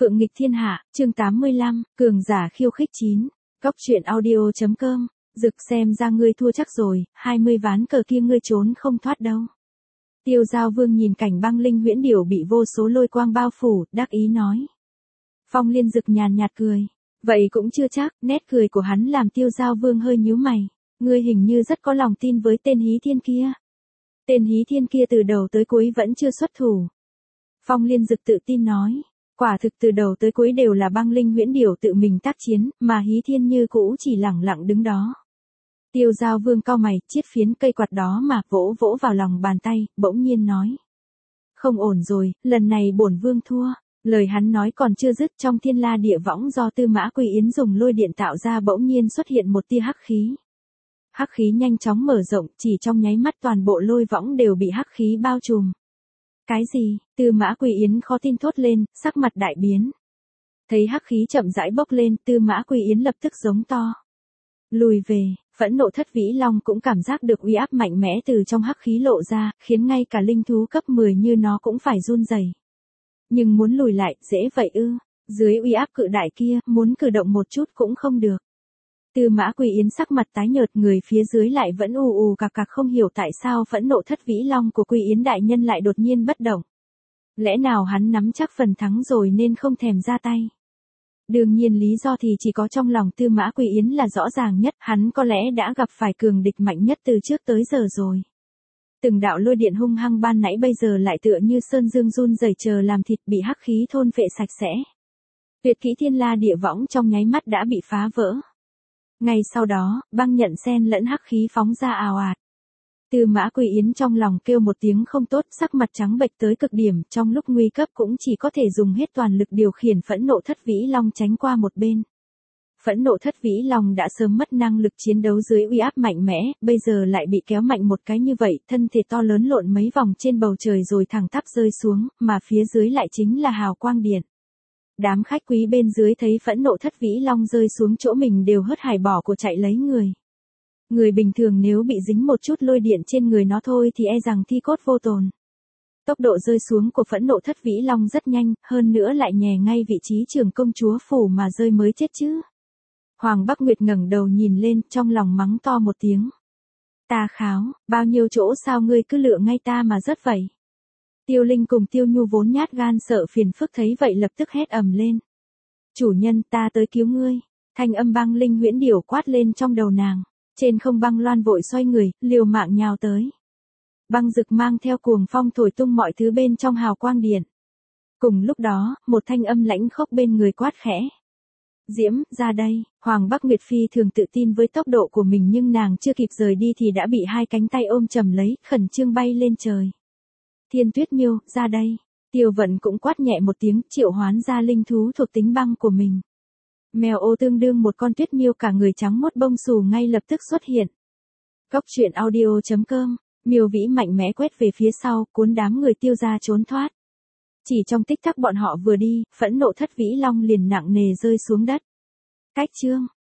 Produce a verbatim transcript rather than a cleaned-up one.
Phượng nghịch thiên hạ, chương tám mươi lăm, cường giả khiêu khích chín. Cóc truyện audio chấm com. Dực xem ra ngươi thua chắc rồi, hai mươi ván cờ kia ngươi trốn không thoát đâu. Tiêu Giao Vương nhìn cảnh băng linh huyễn điểu bị vô số lôi quang bao phủ, đắc ý nói. Phong Liên Dực nhàn nhạt cười. Vậy cũng chưa chắc, nét cười của hắn làm Tiêu Giao Vương hơi nhíu mày. Ngươi hình như rất có lòng tin với tên Hí Thiên kia. Tên Hí Thiên kia từ đầu tới cuối vẫn chưa xuất thủ. Phong Liên Dực tự tin nói. Quả thực từ đầu tới cuối đều là băng linh huyễn điểu tự mình tác chiến, mà Hí Thiên như cũ chỉ lẳng lặng đứng đó. Tiêu Giao Vương cau mày, chiết phiến cây quạt đó mà vỗ vỗ vào lòng bàn tay, bỗng nhiên nói. Không ổn rồi, lần này bổn vương thua. Lời hắn nói còn chưa dứt, trong thiên la địa võng do Tư Mã Quỳ Yến dùng lôi điện tạo ra bỗng nhiên xuất hiện một tia hắc khí. Hắc khí nhanh chóng mở rộng, chỉ trong nháy mắt toàn bộ lôi võng đều bị hắc khí bao trùm. Cái gì? Tư Mã Quỳ Yến khó tin thốt lên, sắc mặt đại biến. Thấy hắc khí chậm rãi bốc lên, Tư Mã Quỳ Yến lập tức giống to. Lùi về, phẫn nộ thất vĩ long cũng cảm giác được uy áp mạnh mẽ từ trong hắc khí lộ ra, khiến ngay cả linh thú cấp mười như nó cũng phải run rẩy. Nhưng muốn lùi lại, dễ vậy ư? Dưới uy áp cự đại kia, muốn cử động một chút cũng không được. Tư Mã Quỳ Yến sắc mặt tái nhợt, người phía dưới lại vẫn ù ù cạc cạc, không hiểu tại sao phẫn nộ thất vĩ long của Quỳ Yến đại nhân lại đột nhiên bất động. Lẽ nào hắn nắm chắc phần thắng rồi nên không thèm ra tay? Đương nhiên lý do thì chỉ có trong lòng Tư Mã Quỳ Yến là rõ ràng nhất, hắn có lẽ đã gặp phải cường địch mạnh nhất từ trước tới giờ rồi. Từng đạo lôi điện hung hăng ban nãy bây giờ lại tựa như sơn dương run rẩy chờ làm thịt, bị hắc khí thôn phệ sạch sẽ. Tuyệt kỹ thiên la địa võng trong nháy mắt đã bị phá vỡ. Ngay sau đó, băng nhận xen lẫn hắc khí phóng ra ào ạt. Tư Mã Quỳ Yến trong lòng kêu một tiếng không tốt, sắc mặt trắng bệch tới cực điểm, trong lúc nguy cấp cũng chỉ có thể dùng hết toàn lực điều khiển phẫn nộ thất vĩ long tránh qua một bên. Phẫn nộ thất vĩ long đã sớm mất năng lực chiến đấu dưới uy áp mạnh mẽ, bây giờ lại bị kéo mạnh một cái như vậy, thân thể to lớn lộn mấy vòng trên bầu trời rồi thẳng tắp rơi xuống, mà phía dưới lại chính là hào quang điện. Đám khách quý bên dưới thấy phẫn nộ thất vĩ long rơi xuống chỗ mình đều hớt hải bỏ của chạy lấy người. Người bình thường nếu bị dính một chút lôi điện trên người nó thôi thì e rằng thi cốt vô tồn. Tốc độ rơi xuống của phẫn nộ thất vĩ long rất nhanh, hơn nữa lại nhè ngay vị trí trưởng công chúa phủ mà rơi mới chết chứ. Hoàng Bắc Nguyệt ngẩng đầu nhìn lên, trong lòng mắng to một tiếng. Ta kháo, bao nhiêu chỗ sao ngươi cứ lựa ngay ta mà rớt vậy? Tiêu Linh cùng Tiêu Nhu vốn nhát gan sợ phiền phức thấy vậy lập tức hét ầm lên. Chủ nhân, ta tới cứu ngươi. Thanh âm băng linh huyễn điểu quát lên trong đầu nàng. Trên không băng loan vội xoay người, liều mạng nhào tới. Băng Dực mang theo cuồng phong thổi tung mọi thứ bên trong hào quang điện. Cùng lúc đó, một thanh âm lãnh khốc bên người quát khẽ. Diễm, ra đây. Hoàng Bắc Nguyệt Phi thường tự tin với tốc độ của mình nhưng nàng chưa kịp rời đi thì đã bị hai cánh tay ôm chầm lấy, khẩn trương bay lên trời. Thiên Tuyết Miêu, ra đây. Tiêu Vận cũng quát nhẹ một tiếng, triệu hoán ra linh thú thuộc tính băng của mình. Mèo ô tương đương một con tuyết miêu cả người trắng mốt bông xù ngay lập tức xuất hiện. Cóc truyện audio chấm com. Miêu vĩ mạnh mẽ quét về phía sau, cuốn đám người Tiêu ra trốn thoát. Chỉ trong tích tắc bọn họ vừa đi, phẫn nộ thất vĩ long liền nặng nề rơi xuống đất. Cách chương.